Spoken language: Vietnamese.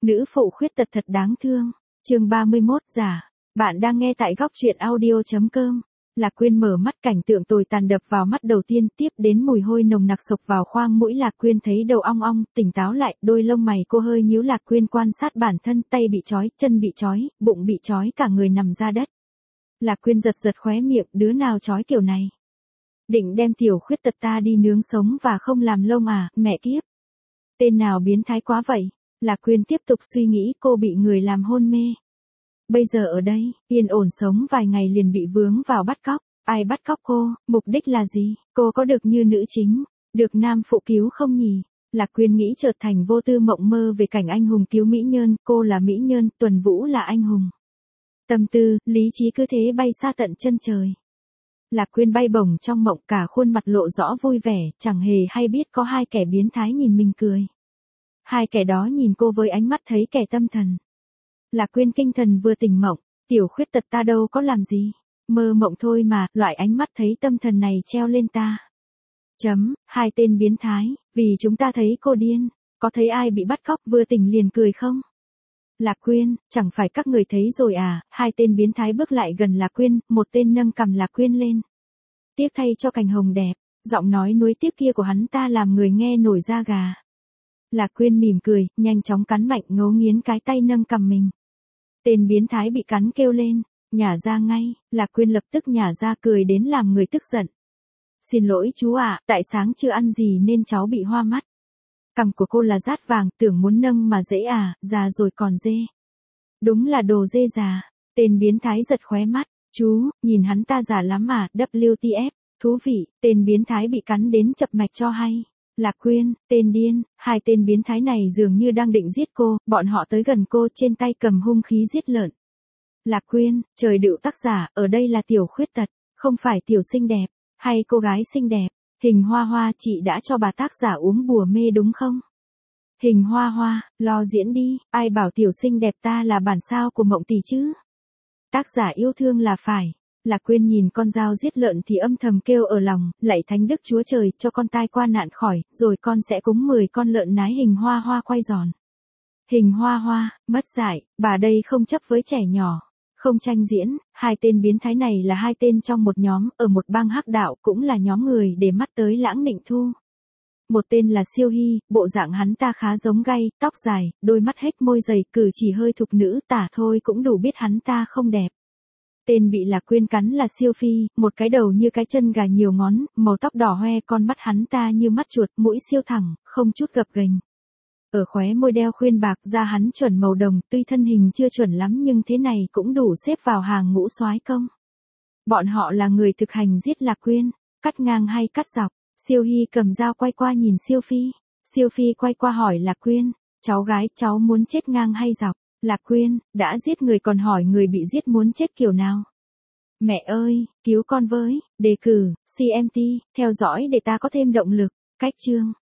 Nữ phụ khuyết tật thật đáng thương. Chương 31 giả. Bạn đang nghe tại góc truyện audio.com. Lạc Quyên mở mắt, cảnh tượng tồi tàn đập vào mắt đầu tiên, tiếp đến mùi hôi nồng nặc xộc vào khoang mũi. Lạc Quyên thấy đầu ong ong, tỉnh táo lại, đôi lông mày cô hơi nhíu. Lạc Quyên quan sát bản thân, tay bị trói, chân bị trói, bụng bị trói, cả người nằm ra đất. Lạc Quyên giật giật khóe miệng, đứa nào trói kiểu này? Định đem tiểu khuyết tật ta đi nướng sống và không làm lông à, mẹ kiếp. Tên nào biến thái quá vậy? Lạc Quyên tiếp tục suy nghĩ, cô bị người làm hôn mê. Bây giờ ở đây, yên ổn sống vài ngày liền bị vướng vào bắt cóc. Ai bắt cóc cô, mục đích là gì? Cô có được như nữ chính, được nam phụ cứu không nhỉ? Lạc Quyên nghĩ chợt thành vô tư mộng mơ về cảnh anh hùng cứu mỹ nhân, cô là mỹ nhân, Tuần Vũ là anh hùng. Tâm tư, lý trí cứ thế bay xa tận chân trời. Lạc Quyên bay bổng trong mộng, cả khuôn mặt lộ rõ vui vẻ, chẳng hề hay biết có hai kẻ biến thái nhìn mình cười. Hai kẻ đó nhìn cô với ánh mắt thấy kẻ tâm thần. Lạc Quyên kinh thần vừa tỉnh mộng, tiểu khuyết tật ta đâu có làm gì, mơ mộng thôi mà, loại ánh mắt thấy tâm thần này treo lên ta. Hai tên biến thái, vì chúng ta thấy cô điên, có thấy ai bị bắt cóc vừa tỉnh liền cười không? Lạc Quyên, chẳng phải các người thấy rồi à? Hai tên biến thái bước lại gần Lạc Quyên, một tên nâng cằm Lạc Quyên lên. Tiếc thay cho cành hồng đẹp, giọng nói nuối tiếc kia của hắn ta làm người nghe nổi da gà. Lạc Quyên mỉm cười, nhanh chóng cắn mạnh ngấu nghiến cái tay nâng cằm mình. Tên biến thái bị cắn kêu lên, nhả ra ngay. Lạc Quyên lập tức nhả ra, cười đến làm người tức giận. Xin lỗi chú ạ, tại sáng chưa ăn gì nên cháu bị hoa mắt. Cằm của cô là dát vàng, tưởng muốn nâng mà dễ à, già rồi còn dê. Đúng là đồ dê già. Tên biến thái giật khóe mắt, chú, nhìn hắn ta già lắm à, WTF, thú vị. Tên biến thái bị cắn đến chập mạch cho hay. Lạc Quyên, tên điên, hai tên biến thái này dường như đang định giết cô, bọn họ tới gần cô, trên tay cầm hung khí giết lợn. Lạc Quyên, trời đựu tác giả, ở đây là tiểu khuyết tật, không phải tiểu xinh đẹp, hay cô gái xinh đẹp. Hình Hoa Hoa, chị đã cho bà tác giả uống bùa mê đúng không? Hình Hoa Hoa, lo diễn đi, ai bảo tiểu xinh đẹp ta là bản sao của Mộng Tỷ chứ? Tác giả yêu thương là phải. Lạc Quyên nhìn con dao giết lợn thì âm thầm kêu ở lòng, lạy Thánh Đức Chúa Trời, cho con tai qua nạn khỏi, rồi con sẽ cúng 10 con lợn nái Hình Hoa Hoa quay giòn. Hình Hoa Hoa, mất dạy, bà đây không chấp với trẻ nhỏ. Không tranh diễn, hai tên biến thái này là hai tên trong một nhóm, ở một bang hắc đạo, cũng là nhóm người để mắt tới Lãng Nịnh Thu. Một tên là Siêu Hy, bộ dạng hắn ta khá giống gay, tóc dài, đôi mắt hết môi dày, cử chỉ hơi thục nữ, tả thôi cũng đủ biết hắn ta không đẹp. Tên bị Lạc Quyên cắn là Siêu Phi, một cái đầu như cái chân gà nhiều ngón, màu tóc đỏ hoe, con mắt hắn ta như mắt chuột, mũi siêu thẳng, không chút gập ghềnh. Ở khóe môi đeo khuyên bạc, da hắn chuẩn màu đồng, tuy thân hình chưa chuẩn lắm nhưng thế này cũng đủ xếp vào hàng ngũ soái công. Bọn họ là người thực hành giết Lạc Quyên, cắt ngang hay cắt dọc. Siêu Hy cầm dao quay qua nhìn Siêu Phi. Siêu Phi quay qua hỏi Lạc Quyên, cháu gái, cháu muốn chết ngang hay dọc? Lạc Quyên, đã giết người còn hỏi người bị giết muốn chết kiểu nào? Mẹ ơi, cứu con với, đề cử, CMT, theo dõi để ta có thêm động lực. Cách chương.